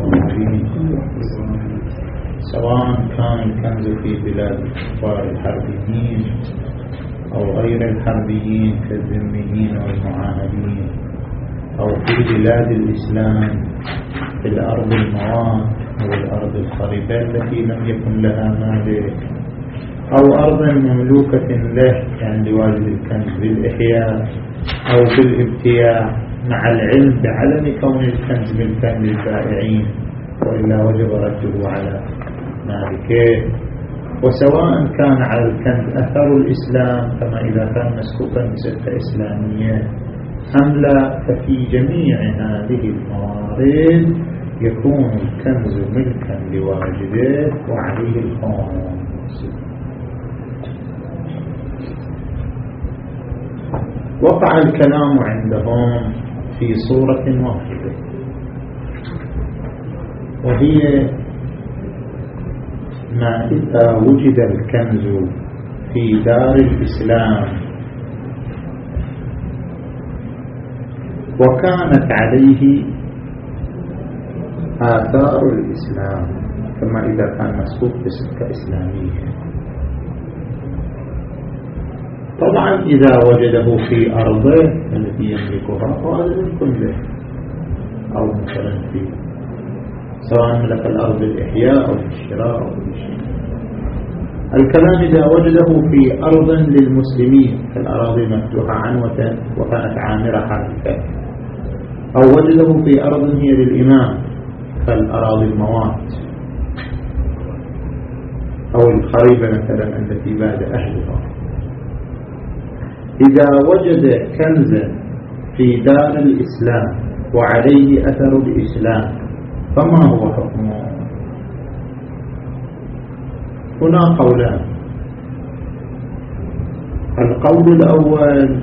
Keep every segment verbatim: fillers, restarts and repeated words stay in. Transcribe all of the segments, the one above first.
المسلمين، سواء كان الكنز في بلاد الكفار الحربيين أو غير الحربيين كالذميين والمعاهدين، أو في بلاد الإسلام في الأرض الموات أو الأرض الخريبة التي لم يكن لها مالك، أو أرض مملوكة له يعني لواجد الكنز بالإحياء أو بالابتياع، مع العلم بعدم كون الكنز ملكا للبائعين وإلا وجب رده على مالكه. وسواء كان على الكنز أثر الإسلام كما إذا كان مسكوكا بسلة إسلامية أم لا، ففي جميع هذه الموارد يكون الكنز ملكا لواجده وعليه الخمس. وقع الكلام عندهم في صورة واحدة، وهي ما إذا وجد الكنز في دار الإسلام وكانت عليه آثار الإسلام كما إذا كان مسكوك بسكة إسلامية. طبعا إذا وجده في أرضه التي يملكها فهذا ملك له، أو مثلا في سواء ملك الأرض الإحياء أو الشراء أو كل شيء. الكلام إذا وجده في أرض للمسلمين كالأراضي مفتوحة عنوة وكانت عامرة حركة، أو وجده في أرض هي للإمام كالأراضي الموات أو الخريبة مثلا التي بعد أهلها. إذا وجد كنزا في دار الإسلام وعليه أثر الإسلام فما هو حكمه؟ هنا قولان. القول الأول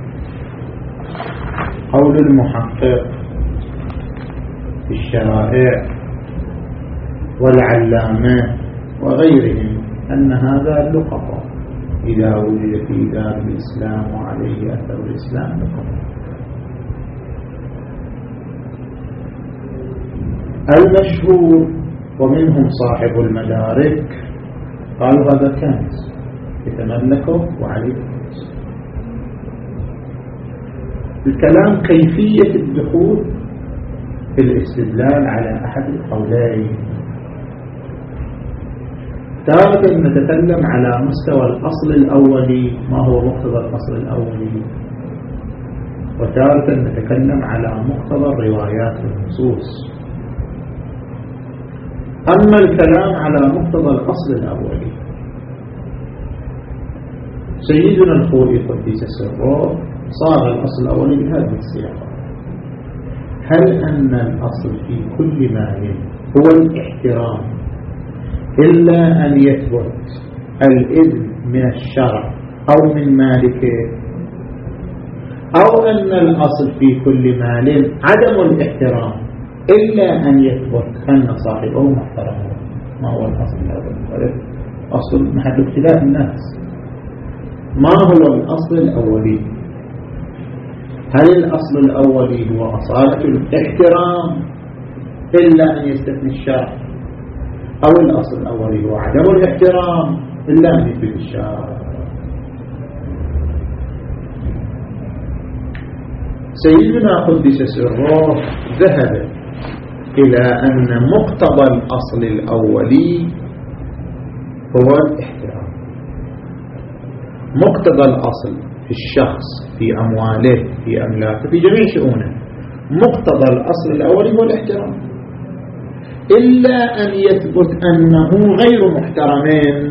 قول المحقق في الشرائع والعلامة وغيرهم أن هذا لقطة إذا وجد في دار الإسلام وعليه أثر الإسلام لقطة. المشهور ومنهم صاحب المدارك قالوا هذا كنز يتملكه وعليه كنز. الكلام كيفية الدخول في الاستدلال على أحد القولين. تارة نتكلم على مستوى الأصل الأولي ما هو مقتضى الأصل الأولي، وتارة نتكلم على مقتضى الروايات والنصوص. أما الكلام على مقتضى الأصل الأولي، سيدنا الخوئي قدس سره صار الأصل الأولي بهذه الصيغة: هل أن الأصل في كل مال هو الاحترام إلا أن يثبت الإذن من الشرع أو من مالكه، أو أن الأصل في كل مال عدم الاحترام إلا أن يثبت أن صاحبه محترم؟ ما هو الأصل الأولي؟ أصل محل ابتلاء الناس. ما هو الأصل الأولي؟ هل الأصل الأولي هو أصالة الاحترام إلا أن يستثني الشرع، أو الأصل الأولي هو عدم الاحترام إلا أن يثبت الشرع؟ سيدنا قدس سره ذهب إلى أن مقتضى الأصل الأولي هو الاحترام. مقتضى الأصل في الشخص في أمواله في أملاكه في جميع شؤونه، مقتضى الأصل الأولي هو الاحترام، إلا أن يثبت أنه غير محترمين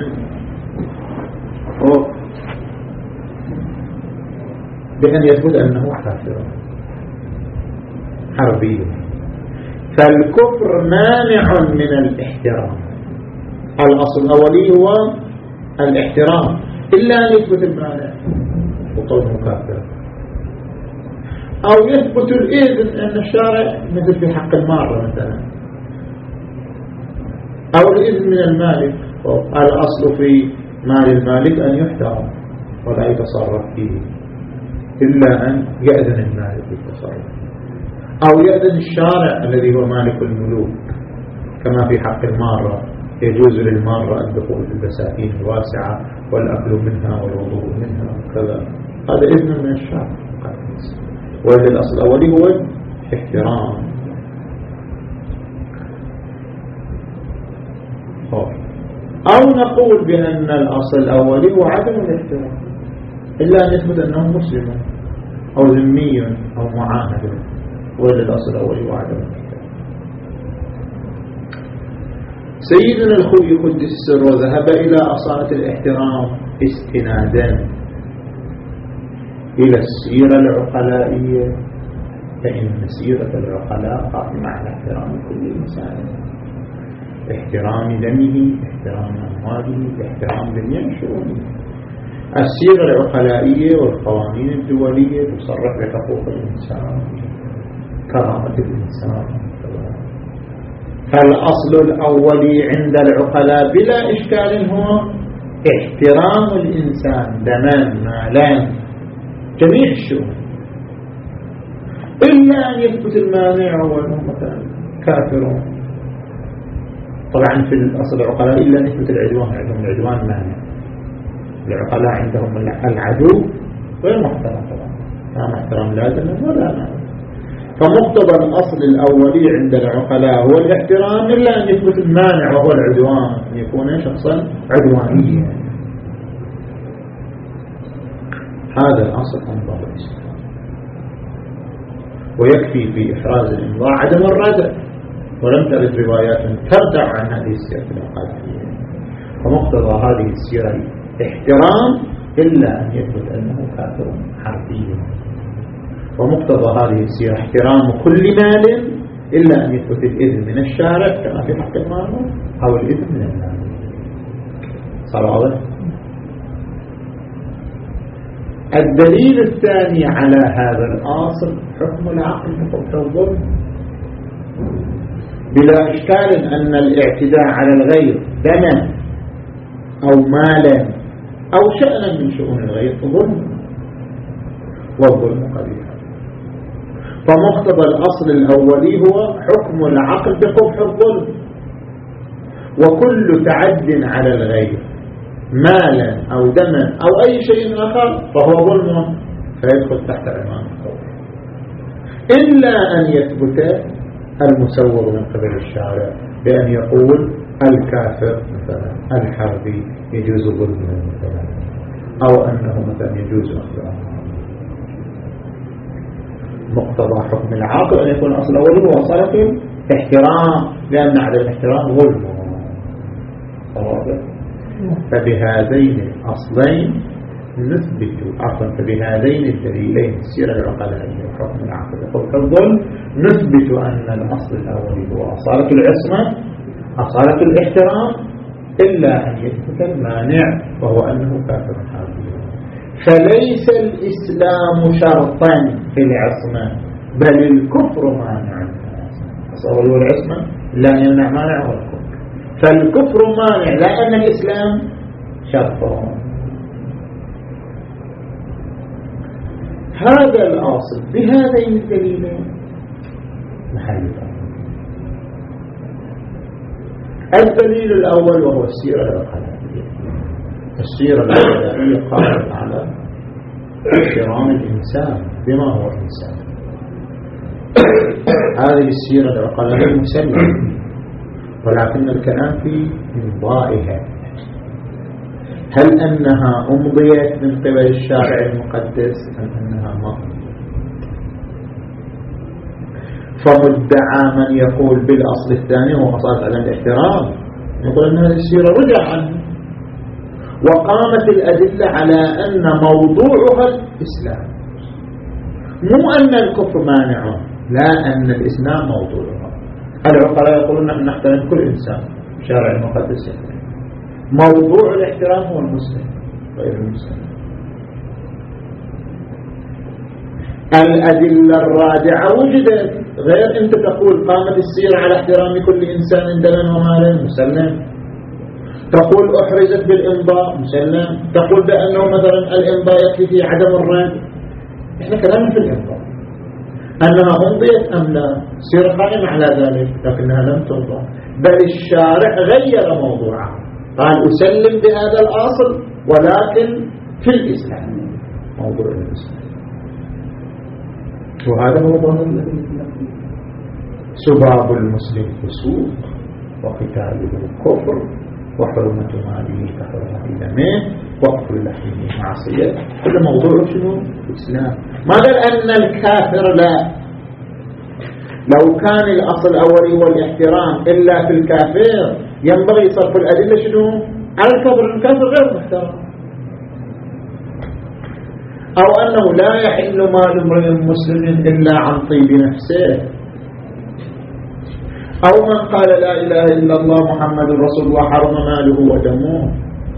بأن يثبت أنه كافر حربي. فالكفر مانع من الاحترام. الأصل الأولي هو الاحترام إلا أن يثبت المانع وقوله كافر، أو يثبت الإذن أن الشارع مثل في حق المارة مثلا، أو الإذن من المالك. الأصل في مال المالك أن يحترم ولا يتصرف فيه إلا أن يأذن المالك بالتصرف، أو يأذن الشارع الذي هو مالك الملوك كما في حق المارة يجوز للمارة الدخول في البساتين الواسعة والأكل منها والوضوء منها وكذا، هذا إذن من الشرع. وإذا الأصل الأولي هو احترام. أو نقول بأن الأصل الأولي هو عدم الاحترام إلا أن يثبت أنه مسلم أو ذمي أو معاهد، وإذا الأصل الأولي هو عدم الاحترام. سيدنا الخوي قدس السر وذهب إلى أصالة الاحترام استنادا إلى السيرة العقلائية، فإن سيرة العقلاء قائمة على احترام كل إنسان، احترام دمه، احترام أمواله، احترام جميع شؤونه. السيرة العقلائية والقوانين الدولية تصرح بحقوق الإنسان، كرامة الإنسان. فالأصل الأولي عند العقلاء بلا إشكال هو احترام الإنسان دمان مالان جميع الشؤون، إلا أن يثبت المانع هو مثلا كافرون. طبعا في الأصل العقلاء إلا أن يثبت العدوان، عندهم العدوان مانع. العقلاء عندهم العدو غير محترم طبعا، لا محترم لا دم ولا مانع. فمقتضى الأصل الأولي عند العقلاء هو الاحترام إلا أن يثبت المانع وهو العدوان، أن يكون شخصا عدوانيا. هذا الأصل أنظر الإسلام، ويكفي في إحراز الإنظار عدم الردع، ولم ترد روايات تردع عن هذه السيرة العقلائية. فمقتضى هذه السيرة احترام إلا أن يثبت أنه كافر حربي، ومقتضى هذه السيرة احترام كل مال إلا أن يثبت الإذن من الشارع كما في حق المال أو الإذن من المال. صار واضح؟ الدليل الثاني على هذا الأصل حكم العقل بحكم الظلم. بلا إشكال أن الاعتداء على الغير دما أو مالا أو شأنا من شؤون الغير ظلم، والظلم قبيح. فمقتضى الأصل الأولي هو حكم العقل بقبح الظلم، وكل تعد على الغير مالا أو دما أو أي شيء آخر فهو ظلم فيدخل تحت عنوان القبح، إلا أن يثبت المسوغ من قبل الشارع بأن يقول الكافر مثلا الحربي يجوز ظلمه مثلا، أو أنه مثلا يجوز أخذه. مقتضى حكم العاقل أن يكون أصل أوله هو صرف احترام، لأن عدم الاحترام ظلم. فبهذين الأصلين نثبت عفوا فبهذين الدليلين السيرة العقلائية وحكم العقل وحكم الظلم نثبت أن الأصل الأول هو أصالة العصمة أصالة الاحترام، إلا أن يثبت المانع وهو أنه كافر حربي. فليس الإسلام شرطا في العصمة، بل الكفر مانع. أصل هو العصمة لا يمنع مانع والكفر، فالكفر مانع لا أن الإسلام شرط. هذا الأصل بهذين الدليلين محل. الدليل الأول وهو السيرة العقلائية. السيرة العقلائية قامت على احترام الإنسان بما هو إنسان. هذه السيرة العقلائية مسلمة، ولكن الكلام في إمضائها. هل أنها أمضيت من قبل الشارع المقدس أم أنها ما؟ فمدعى من يقول بالأصل الثاني هو أصالة عدم الاحترام، يقول أن هذه السيرة رجع عنه، وقامت الأدلة على أن موضوعها الإسلام، مو أن الكفر مانع، لا أن الإسلام موضوعها. العقلاء يقولون نحن نحترم كل إنسان، الشارع المقدس يحترم. موضوع الاحترام هو المسلم غير المسلم. الأدلة الراجعة وجدت، غير أنت تقول قامت السيرة على احترام كل إنسان دما ومالا مسلم، تقول أحرزت بالإمضاء مسلم، تقول بأنه مثلا الإمضاء يكفي في عدم الرد. إحنا كلامنا في الإمضاء، أنها أمضيت أم لا؟ سير قائم على ذلك، لكنها لم تمضى، بل الشارع غير موضوعها، قال أسلم بهذا الأصل ولكن في الإسلام، موضوع الإسلام. وهذا هو ظاهر الإسلام. سباب المسلم فسوق وقتاله كفر وحرمة ماله كحرمة دمه وأكل لحمه معصية، كل موضوع شنو؟ الإسلام. ما قال أن الكافر لا، لو كان الأصل الأولي هو الاحترام إلا في الكافر ينبغي صرف الأدلة شنو؟ على الكافر، الكافر غير محترم. أو أنه لا يحل مال امرئ مسلم إلا عن طيب نفسه، أو من قال لا إله إلا الله محمد رسول الله حرم ماله ودمه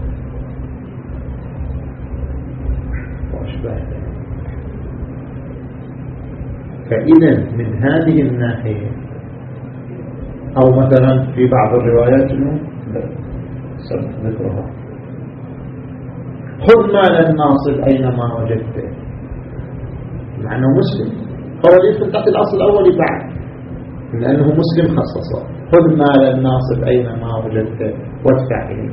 وأشبه ذلك. فإذا من هذه الناحية، أو مثلا في بعض الروايات سبق ذكرها، خذ مال الناصب أينما وجدته، مع أنه مسلم، هو يدخل تحت الأصل الأول بعد، لأنه مسلم خصصه، خذ مال الناصب أينما وجدته وادفع إليه.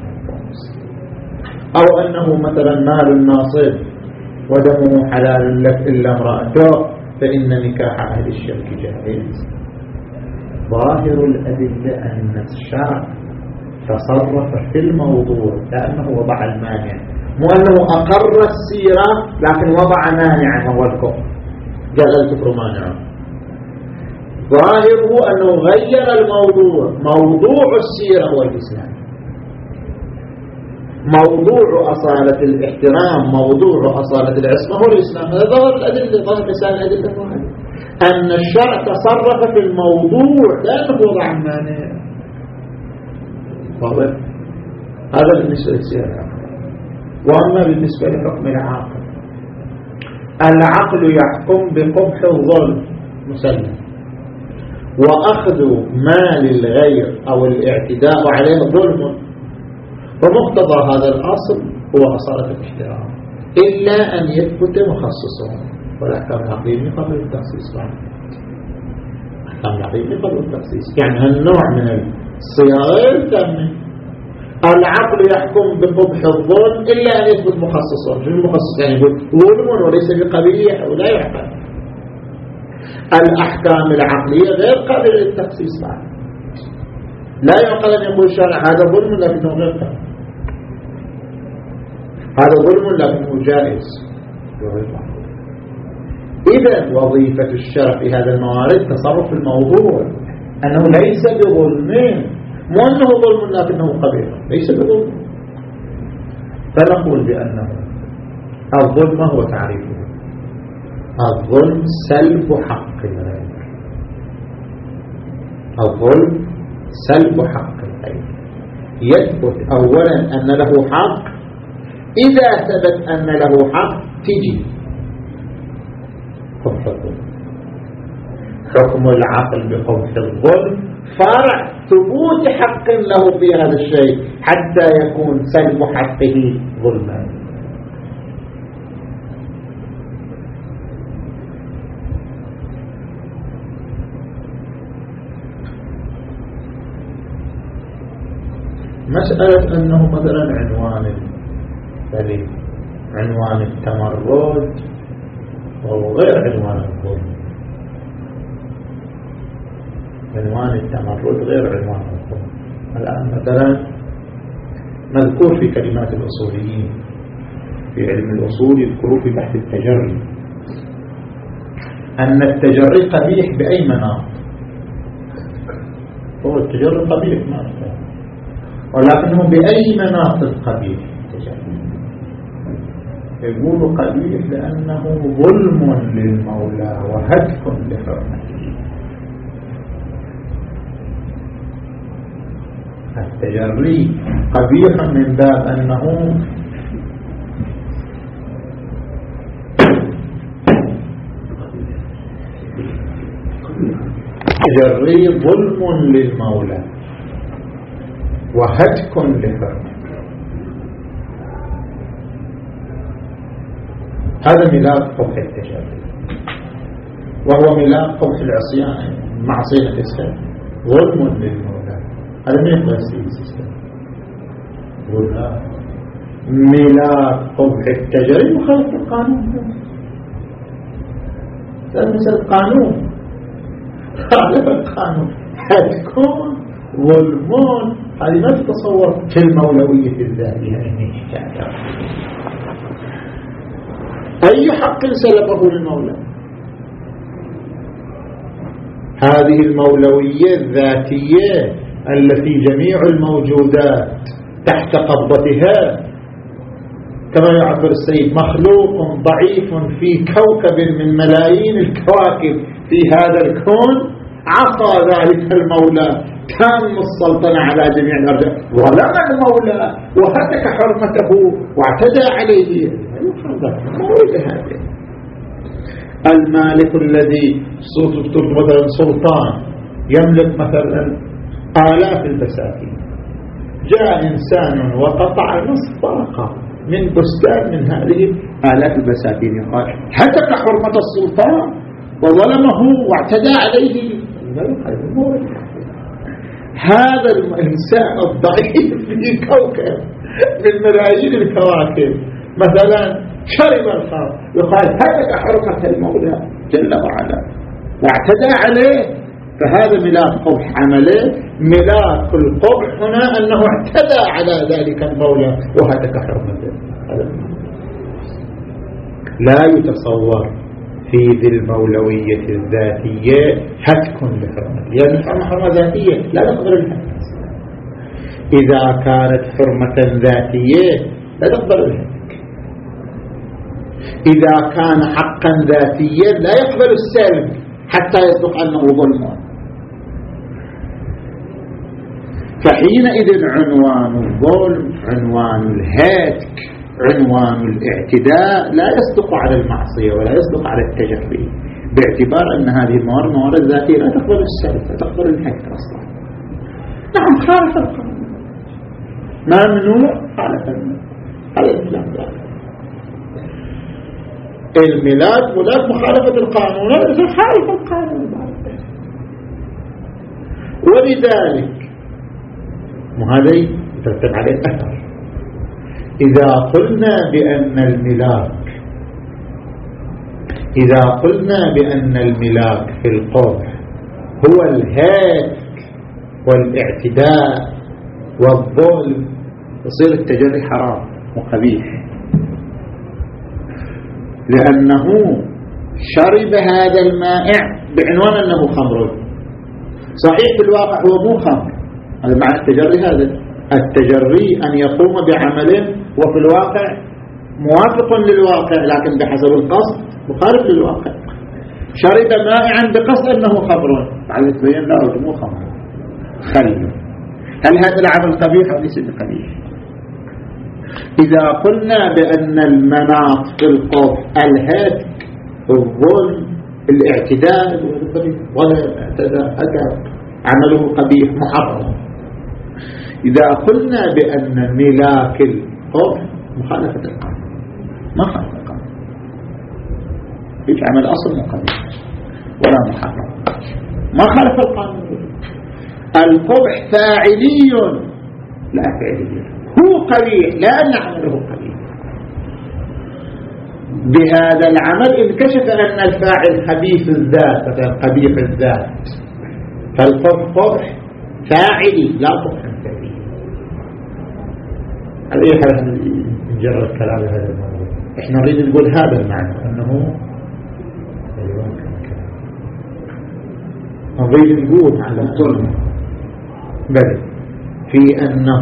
أو أنه مثلا مال الناصب ودمه حلال لك إلا امرأته فإن نكاح أهل الشرك جائز. ظاهر الأدلة أن الشرع تصرف في الموضوع كأنه وضع المانع، مو أنه أقر السيرة لكن وضع مانعا وهو الكفر، قال الكفر مانعا. ظاهره أنه غير الموضوع، موضوع السيرة هو الإسلام، موضوع أصالة الاحترام، موضوع أصالة العصمة هو الإسلام. هذا ظاهر الأدلة، ظاهر لسان الأدلة واحد، أن الشرع تصرف في الموضوع لأنه وضع المانع. واضح؟ هذا بالنسبة للسيرة. وأما بالنسبة لحكم العاقل، العقل يحكم بقبح الظلم مسلم، وأخذ مال الغير أو الاعتداء عليه ظلم، ومقتضى هذا الأصل هو أصالة الاحترام، إلا أن يثبت مخصصه. والأحكام العقلية قبل التخصيص، الأحكام العقلية قبل التخصيص، يعني هالنوع من الصياغة التامة. العقل يحكم بقبح الظلم إلا أن يثبت مخصصه. شنو المخصص؟ يعني يقول ظلم وليس بقبيح أو لا يعقل. الأحكام العقلية غير قابلة للتخصيص بعد، لا يعقل أن يقول الشرع هذا ظلم لكنه غير قابل، هذا ظلم لكنه جائز. إذا وظيفة الشرع في هذا الموارد تصرف الموضوع، أنه ليس بظلم، مو أنه ظلم لكنه قبيح، ليس بظلم. فنقول بأنه الظلم هو تعريفه، الظلم سلب حق الغير، الظلم سلب حق الغير. يثبت أولا أن له حق، إذا ثبت أن له حق تجي قبح الظلم. حكم العقل بقبح الظلم فرع ثبوت حق له في هذا الشيء حتى يكون سلب حقه ظلما. مسألة أنه مثلا عنوان البلد، عنوان التمرد، وهو غير عنوان الظلم. عنوان التمرد غير عنوان الظلم. الآن مثلا مذكور في كلمات الأصوليين في علم الأصول، يذكروا في بحث التجري أن التجري قبيح بأي مناط. هو التجري قبيح ما أفتح، ولكنه بأي مناط قبيح. يقول قبيح لأنه ظلم للمولى وهتك لحرمته. التجري قبيح من باب أنه التجري ظلم للمولى وهتك لحرمته. هذا ملاك قبح التجري. وهو ملاك قبح العصيان معصية السلام ظلم للمولى. هذا ما يقبل السياسة ولا ملاك قبح التجري مخالف القانون. هذا مثل القانون خالف القانون حتكون ظلمون. هذه ما تتصور في المولوية الذاتية إني شاكر. أي حق سلبه المولى؟ هذه المولوية الذاتية التي جميع الموجودات تحت قبضتها، كما يعبر السيد مخلوق ضعيف في كوكب من ملايين الكواكب في هذا الكون، عصى ذلك المولى تام السلطنة على جميع الأرض، ظلم المولى وهتك حرمته واعتدى عليه. هذا المالك الذي مثلا سلطان يملك مثلا آلاف البساتين، جاء إنسان وقطع نصف طاقة من بستان من هذه آلاف البساتين، يقال هتك حرمة السلطان وظلمه واعتدى عليه. هذا الإنسان الضعيف في كوكب من ملايين الكواكب مثلا شرب الخمر، يقال هتك حرمة المولى جل وعلا واعتدى عليه. فهذا ملاك قبح عمله. ملاك القبح هنا أنه اعتدى على ذلك المولى وهتك حرمته. لا يتصور في ذي المولوية الذاتية هتك لحرمته، يعني حرمة حرمة ذاتية لا تقبل الهتك. إذا كانت حرمة ذاتية لا تقبل الهتك. إذا كان حقا ذاتيا لا يقبل السلب حتى يصدق أنه ظلم. فحينئذ عنوان الظلم، عنوان الهتك، عنوان الاعتداء لا يصدق على المعصية ولا يصدق على التجري، باعتبار أن هذه الموارد موارد ذاتية لا تقبل السلب، لا تقبل الهتك أصلا. نعم خالف القانون، ممنوع خالف الممنوع. هذا الإسلام ذلك. الملاك ملاك مخالفة القانون، هذا خالف القانون. ولذلك وهذا يترتب عليه أثر. إذا قلنا بأن الملاك إذا قلنا بأن الملاك في القبح هو الهتك والاعتداء والظلم، يصير التجري حرام وقبيح، لأنه شرب هذا المائع بعنوان أنه خمر. صحيح في الواقع هو مو خمر، هذا معنى التجري. هذا التجري أن يقوم بعمل وفي الواقع موافق للواقع لكن بحسب القصد مخالف للواقع. شرب مائعا بقصد أنه خمر، بعد تبين لا مو خمر خل. هل هذا العمل قبيح أو ليس بقبيح؟ إذا قلنا بأن المناط في القبح الهتك الظلم الاعتداء ولا اعتداء أتى عمله قبيح محرم. إذا قلنا بأن ملاك القبح مخالفة القانون، ما خالف القانون، هيك عمل أصل مقبح ولا محرم، ما خالف القانون. القبح فاعلي لا فعلي، هو قبيح لا أن عمله قبيح. بهذا العمل انكشف أن الفاعل خبيث الذات مثلا قبيح الذات، فالقبح قبح فاعلي لا قبح فعلي. هذه حالة نجرد كلام هذا الموضوع. احنا نريد نقول هذا المعنى أنه نريد نقول على الظلم بل في أنه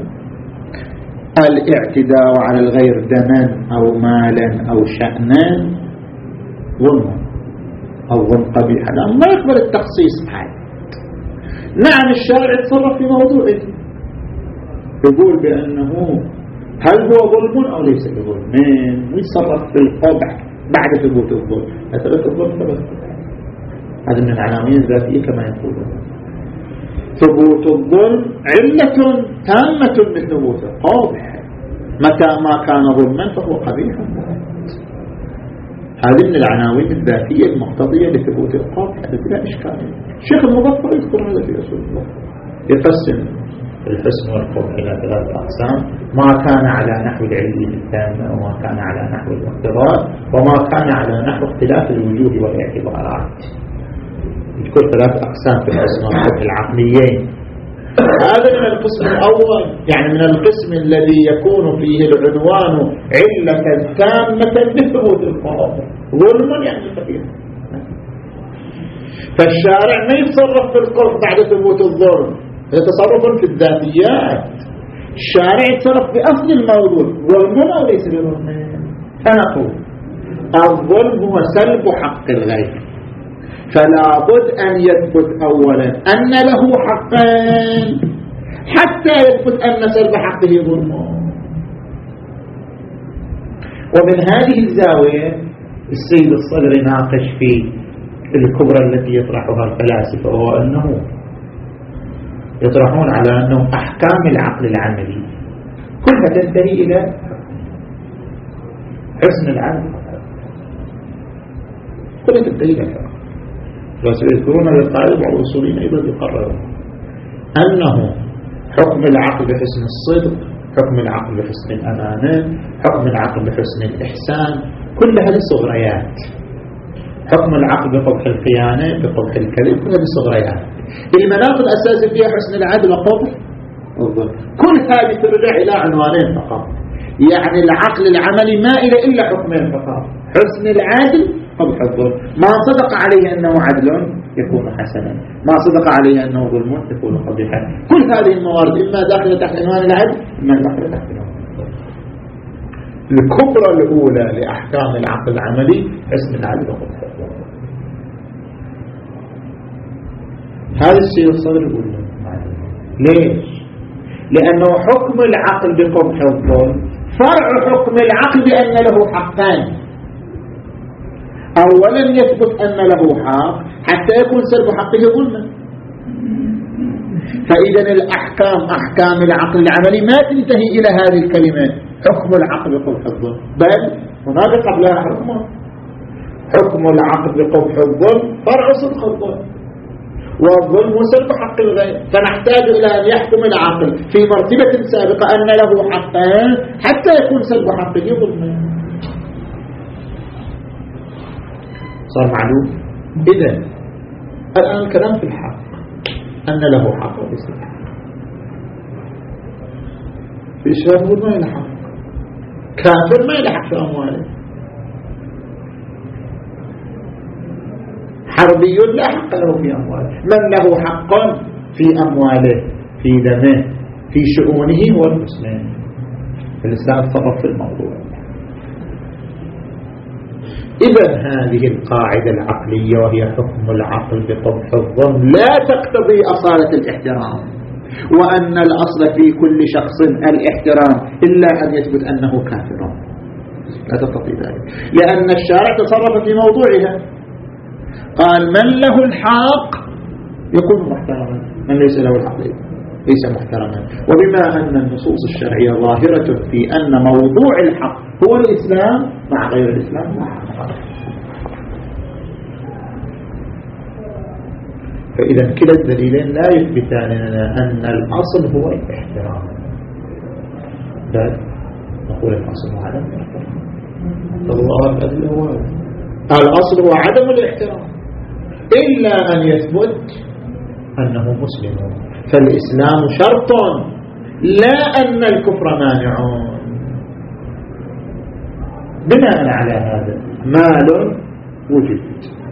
الاعتداء على الغير دما أو مالا أو شأنا ظلم أو ظلم قبيح، ما يقبل التخصيص عاد. نعم الشارع يتصرف في موضوعه، يقول بأنه هل هو ظلم أو ليس بظلم، ويتصرف في القبح بعد ثبوت الظلم. ثبت الظلم ثبت، هذا من العناوين الذاتية كما يقولون. ثبوت الظلم علة تامة لثبوته قبح، متى ما كان ظلما فهو قبيح. هذه من العناوين الذاتية المقتضية لثبوت القاطع، هذا بلا إشكال. الشيخ المظفر يذكر هذا في أصول الله، يقسم الحسن والقبح إلى ثلاث أقسام: ما كان على نحو العلم التام، وما كان على نحو الاقتضاء، وما كان على نحو اختلاف الوجوه والاعتبارات. يذكر ثلاث أقسام في الحسن والقبح العقليين. هذا من القسم الأول، يعني من القسم الذي يكون فيه العنوان علة تامة لثبوت القاطع، ظلم يعني خفيف. فالشارع ما يتصرف في القرب بعد ثبوت الظلم، يتصرف في الذاتيات. الشارع يتصرف بأصل الموضوع، ظلم أو ليس بظلم. فنقول الظلم هو سلب حق الغير، فلا بد أن يثبت أولا أن له حقين حتى يثبت أن سلب حقه ظلم. ومن هذه الزاوية السيد الصدر ناقش في الكبرى التي يطرحها الفلاسفة، وهو أنه يطرحون على أنه أحكام العقل العملي كلها تنتهي إلى حسن العقل، كلها تنتهي إلى الحكم. وسيذكرون للقاعدة بعض الأصوليين أيضا يقررون أنه حكم العقل بحسن الصدق، حكم العقل بحسن الأمانة، حكم العقل بحسن الإحسان، كل هذه صغريات. حكم العقل بقبح الخيانة، بقبح الكذب، كل هذه صغريات. المناط الأساسي فيها حسن العدل وقبح الظلم. كل هذه ترجع إلى عنوانين فقط، يعني العقل العملي ما إلى إلا حكمين فقط: حسن العدل، قبح الظلم. ما صدق عليه أنه عدل يكون حسنا، ما صدق عليه أنه ظلم يكون قبيحا. كل هذه الموارد إما داخلة تحت عنوان العدل، إما داخلة تحت عنوان الظلم. الكبرى الأولى لأحكام العقل العملي حسن العدل وقبح الظلم. هذا الشيء الصدر يقول ليش؟ لأنه حكم العقل بقبح الظلم فرع حكم العقل بأن له حقان. أولا يثبت أن له حق حتى يكون سلب حقه ظلما. فإذا الأحكام أحكام العقل العملي ما تنتهي إلى هذه الكلمات: حكم العقل بقبح الظلم، بل هناك قبلها حكم حكم العقل بقبح الظلم فرع صدق الظلم، والظلم سلب حق الغير. فنحتاج إلى أن يحكم العقل في مرتبة سابقة أن له حقان حتى يكون سلب حقه ظلما. صار معلوم؟ إذن الآن الكلام في الحق، أن له حق وليس له حق. في إشراف يقول ما يلحق، كافر ما يلحق في أمواله، حربي لا حق له في أمواله. من له حق في أمواله، في دمه، في شؤونه هو المسلم. الإسلام تصرف في الموضوع. إذا هذه القاعدة العقلية وهي حكم العقل بقبح الظلم لا تقتضي أصالة الاحترام، وأن الأصل في كل شخص الاحترام إلا أن يثبت أنه كافر. لا تقتضي ذلك، لأن الشارع تصرف في موضوعها، قال من له الحق يكون محترما، من ليس له الحق ليس محترما. وبما أن النصوص الشرعية ظاهرة في أن موضوع الحق هو الإسلام، مع غير الإسلام لا حق. فإذا كلا الدليلين لا يثبتان لنا أن الأصل هو الاحترام، بل نقول الأصل هو عدم الاحترام. الأصل هو عدم الاحترام إلا أن يثبت أنه مسلم. فالإسلام شرط لا أن الكفر مانع. بناء على هذا مال وجد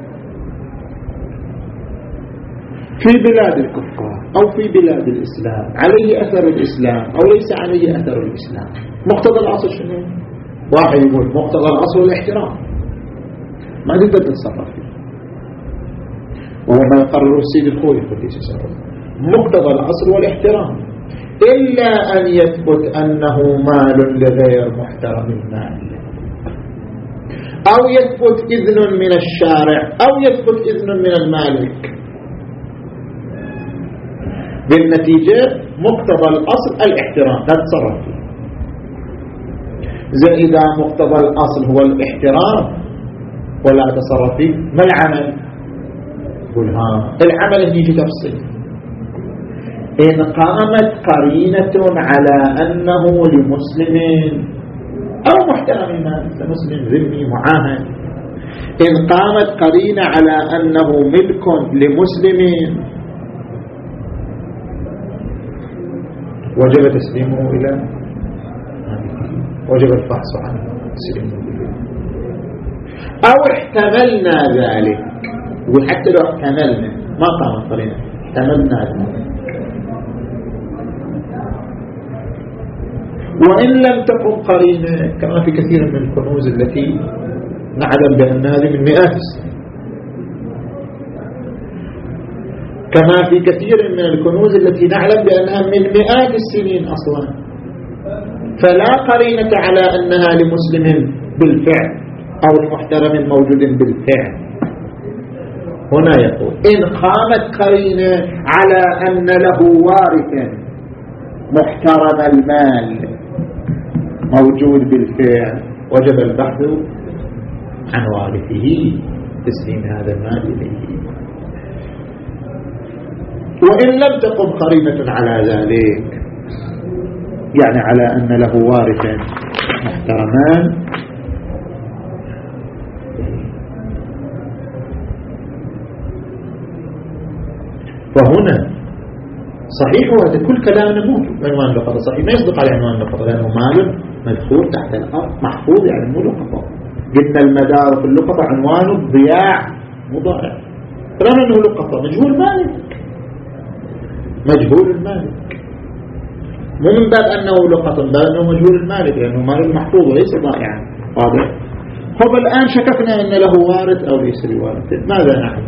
في بلاد الكفار أو في بلاد الإسلام عليه أثر الإسلام أو ليس عليه أثر الإسلام. مقتضى الأصل شنو؟ واحد يقول مقتضى الأصل الاحترام، ما تقدر تتصرف فيه، وهو ما يقرره السيد الخوي قديس سره. مقتضى الأصل والاحترام إلا أن يثبت أنه مال لغير محترم المال، أو يثبت إذن من الشارع، أو يثبت إذن من المالك. بالنتيجة مقتضى الأصل الاحترام، لا تصرف فيه. زي إذا مقتضى الأصل هو الاحترام ولا أتصرف فيه؟ ما العمل؟ قل ها العمل اللي يجي تفصيل. إن قامت قرينة على أنه لمسلم أو محترم المال، مسلم ذمي معاهد، إن قامت قرينة على أنه ملك لمسلم وجب تسليمه إلى وجب الفحص عنه تسليمه إليه. أو احتملنا ذلك، وحتى لو احتملنا ما قامت قرينة احتملنا ذلك، وإن لم تكن قرينة كما في كثير من الكنوز التي نعلم بأن هذه من مئات السنين، كما في كثير من الكنوز التي نعلم بأنها من مئات السنين أصلا، فلا قرينة على أنها لمسلم بالفعل أو لمحترم موجود بالفعل. هنا يقول إن قامت قرينة على أن له وارثا محترم المال موجود بالفعل وجب البحث عن وارثه تسليم هذا المال إليه. وإن لم تقم قرينة على ذلك، يعني على أن له وارثا محترمان، فهنا صحيح هذا كل كلامنا موجود عنوان لقطة صحيح، ما يصدق على عنوان لقطة لأنه مال مدخول تحت الأرض محفوظ، يعني مو لقطة. قلنا المدار في اللقطة عنوانه الضياع مضارع، رغم أنه لقطة مجهول مالك، مجهول المالك، مو من باب أنه لقطة، من باب أنه مجهول المالك لأنه مال محفوظ وليس ضائعا. واضح؟ طب الآن شككنا أن له وارث أو ليس بوارث، ماذا نعمل؟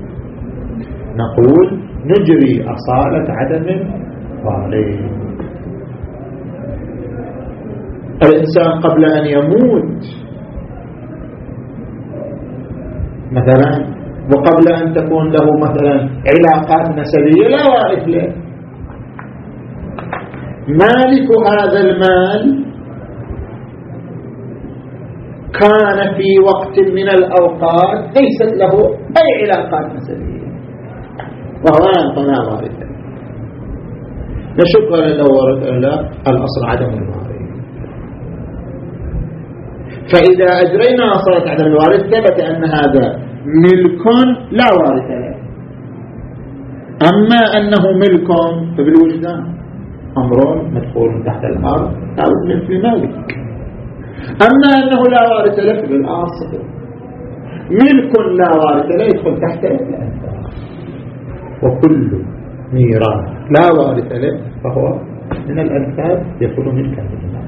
نقول نجري أصالة عدم الوارث. الإنسان قبل أن يموت مثلا، وقبل أن تكون له مثلا علاقات نسبية، لا وارث له. مالك هذا المال كان في وقت من الأوقات ليست له أي علاقات نسبية وهو لا وارث له. نشك أن له وارث لا، الأصل عدم الوارث. فإذا أجرينا أصالة عدم الوارث ثبت أن هذا ملك لا وارث له. أما أنه ملك فبالوجدان أمر مدخول تحت الأرض أو مثل مالك. أما أنه لا وارث له فبالأصل ملك لا وارث له يدخل تحت الأنفال، وكل ميراث لا وارث له فهو من الأنفال يكون ملكا لله.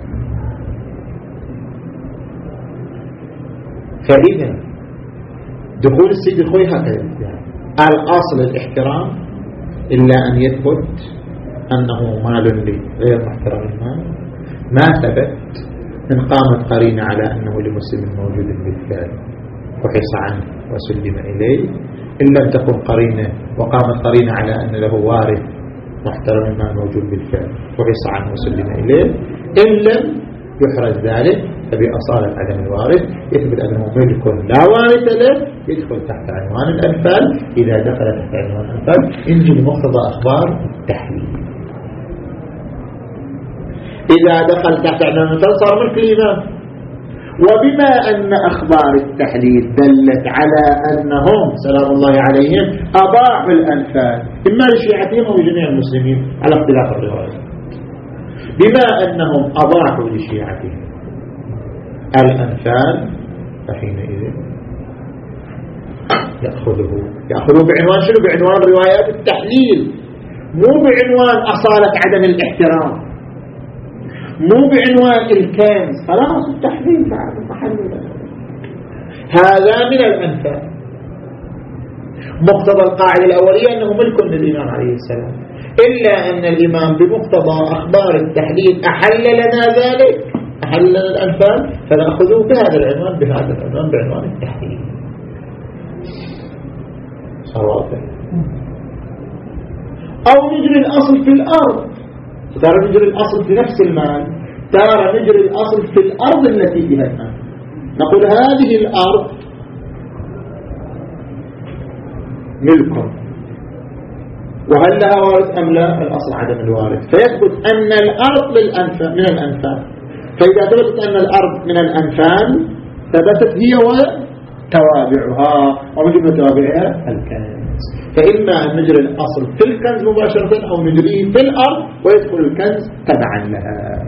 فإذا دخول السيد الخوي هكذا يعني الأصل الاحترام إلا أن يثبت أنه مال غير محترم المال. ما ثبت إن قامت قرينة على أنه لمسلم موجود بالفعل وحص عنه وسلم إليه. إن لم تكن قرينة وقامت قرينة على أن له وارث محترم المال موجود بالفعل وحص عنه وسلم إليه. إن لم يحرز ذلك فبأصالة عدم الوارث يثبت أنه ملك لا وارث له يدخل تحت عنوان الأنفال. إذا دخل تحت عنوان الأنفال ينجي بمقتضى أخبار التحليل. إذا دخل تحت عنوان الأنفال صار ملك الإمام. وبما أن أخبار التحليل دلت على أنهم سلام الله عليهم أضاعوا الأنفال إما لشيعتهم أو لجميع المسلمين على اختلاف الروايات، بما أنهم أضاعوا لشيعتهم الأنفال فحينئذ يأخذه يأخذه بعنوان شنو؟ بعنوان روايات التحليل، مو بعنوان أصالة عدم الاحترام، مو بعنوان الكنز. خلاص التحليل بعد محل هذا من الأنفال. مقتضى القاعدة الأولية أنه ملك للإمام عليه السلام، إلا أن الإمام بمقتضى أخبار التحليل أحل لنا ذلك، أحل لنا الأنفال، فنأخذه بهذا العنوان بهذا العنوان بعنوان التحليل. صواب. أو نجري الأصل في الأرض، ترى نجري الأصل في نفس المال، ترى نجري الأصل في الأرض التي فيها المال. نقول هذه الأرض ملك، وهل لها وارث أم لا؟ الأصل عدم الوارث. فيثبت أن الأرض للأنفال من الأنفال، فإذا ثبتت أن الأرض من الأنفال ثبتت هي وتوابعها، ومن جملة توابعها الكنز. فإما أن نجري الأصل في الكنز مباشرة أو نجريه في الأرض ويدخل الكنز تبعا لها.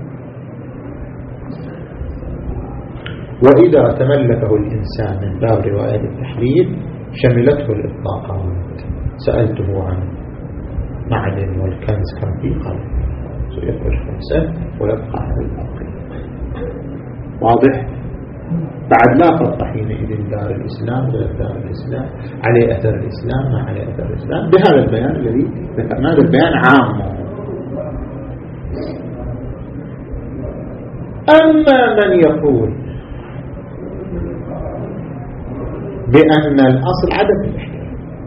وإذا تملكه الإنسان من باب رواية التحليل شملته الإطلاقات. سألته عن معدن والكنز كم في قال سيخرج خمسة ويبقى على الباقي. واضح؟ بعد لا فرق حينئذ دار الإسلام غير دار الإسلام، عليه أثر الإسلام ما عليه أثر الإسلام، بهذا البيان الذي ذكرناه. هذا البيان عام. أما من يقول بأن الأصل عدم الاحترام،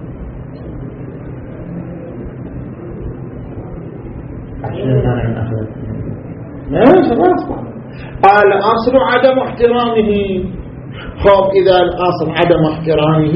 عشان ما نأخذ لا خلاص قال أصل عدم احترامه. خاف إذا الأصل عدم احترامه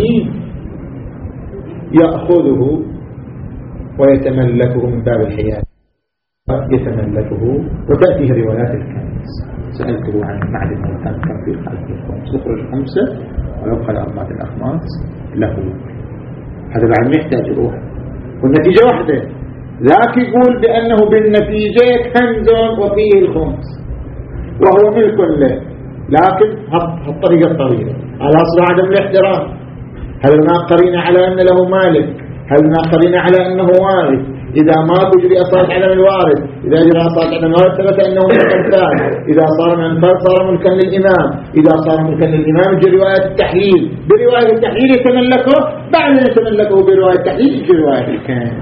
يأخذه ويتملكه من باب الحياة، يتملكه. وتأتيه روايات الكنز. سألته عن معدن والكنز كم في خلفه الخمس، يخرج خمسة ويبقى الأربعة الأخماس له. هذا بعد ما يحتاج روح، والنتيجة واحدة. ذاك يقول بأنه بالنتيجة كنز وفيه الخمس وهو ملك له، لكن هالطريقة الطريقة الأصل عدم الاحترام. هل ما قرينا على أن له مالك؟ هل ما قرينا على أنه وارث؟ إذا ما تجري أصالة عدم الوارث، إذا جرى أصالة عدم الوارث ثبت أنه من الأنفال. إذا صار من الأنفال صار ملكا للإمام. إذا صار ملكا للإمام يجري رواية التحليل، برواية التحليل يتملكه، بعد أن يتملكه برواية التحليل يجري رواية الكنز.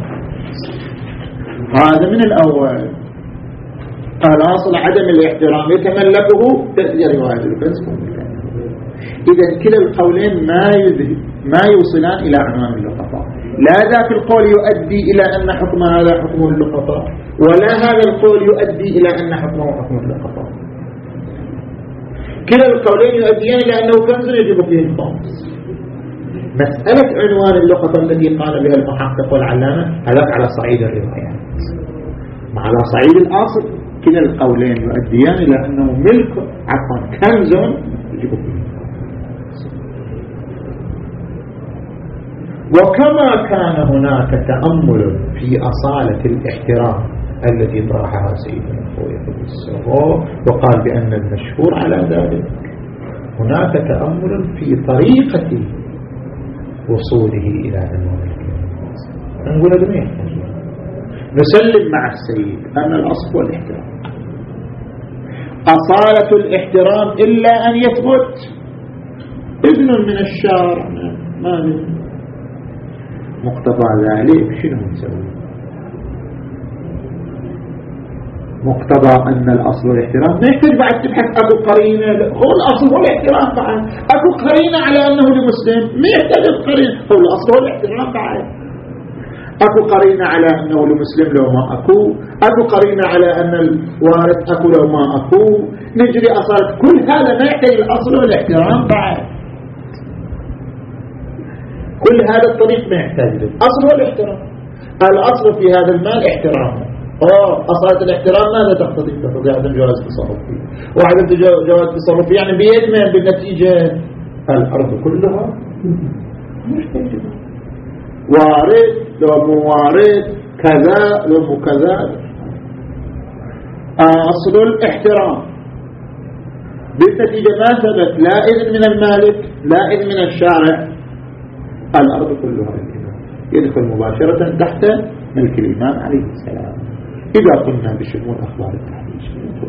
هذا من الأول. الأصل عدم الاحترام يتملكه، تأتي رواية الكنز. إذا كلا القولين ما ما يوصلان إلى عنوان اللقطاء. لا ذاك القول يؤدي إلى أن حكم هذا حكم اللقطاء، ولا هذا القول يؤدي إلى أن حكمه حكم اللقطاء. كلا القولين يؤديان إلى أنه كنز يجب فيه الخمس. مسألة عنوان اللقطة التي قال بها المحقق والعلامة هذاك على صعيد الروايات، على صعيد الأصل كلا القولين يؤديان إلى أنه ملك عفوا كنز يجب فيه. وكما كان هناك تأمل في أصالة الاحترام التي طرحها سيدنا الخوي السرور وقال بأن المشهور على ذلك، هناك تأمل في طريقة وصوله إلى عنوان الكنز. نقول هذا ما يحتاج، نسلم مع السيد أن الأصل هو الاحترام. أصالة الاحترام إلا أن يثبت ابن من الشارع ما مقتضى ذلك شنو نسوي؟ مقتضى أن الأصل الاحترام ما يحتاج بعد تبحث أكو قرينة. هو الأصل هو الاحترام بعد. أكو قرينة على أنه لمسلم ما يحتاج القرينة، هو الأصل هو الاحترام بعد. أكو قرينة على أنه لمسلم لو ما أكو، أكو قرينة على أن الوارث أكو لو ما أكو، نجري أصالة. كل هذا ما يحتاج الأصل والاحترام بعد. كل هذا الطريق ما يحتاج له. الأصل هو الاحترام. الأصل في هذا المال احترامه. اه أصالة الاحترام ماذا تقتضي؟ تقتضي عدم جواز التصرف فيه، وعدم جواز التصرف يعني بيد من بالنتيجة الأرض كلها محتاجة وارد لو مو وارد كذا لو مو كذا. أصل الاحترام بالنتيجة ما ثبت لا إذن من المالك لا إذن من الشارع، الأرض كلها للإمام، يدخل مباشرة تحت ملك الإمام عليه السلام إذا قلنا بشمول أخبار التحديث.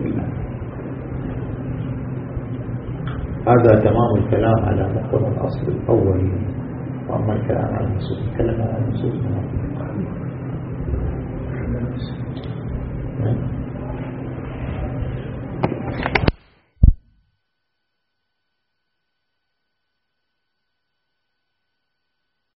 هذا تمام الكلام على مقتضى الأصل الأولي، وأما الكلام عن النصوص الكلام عن النصوص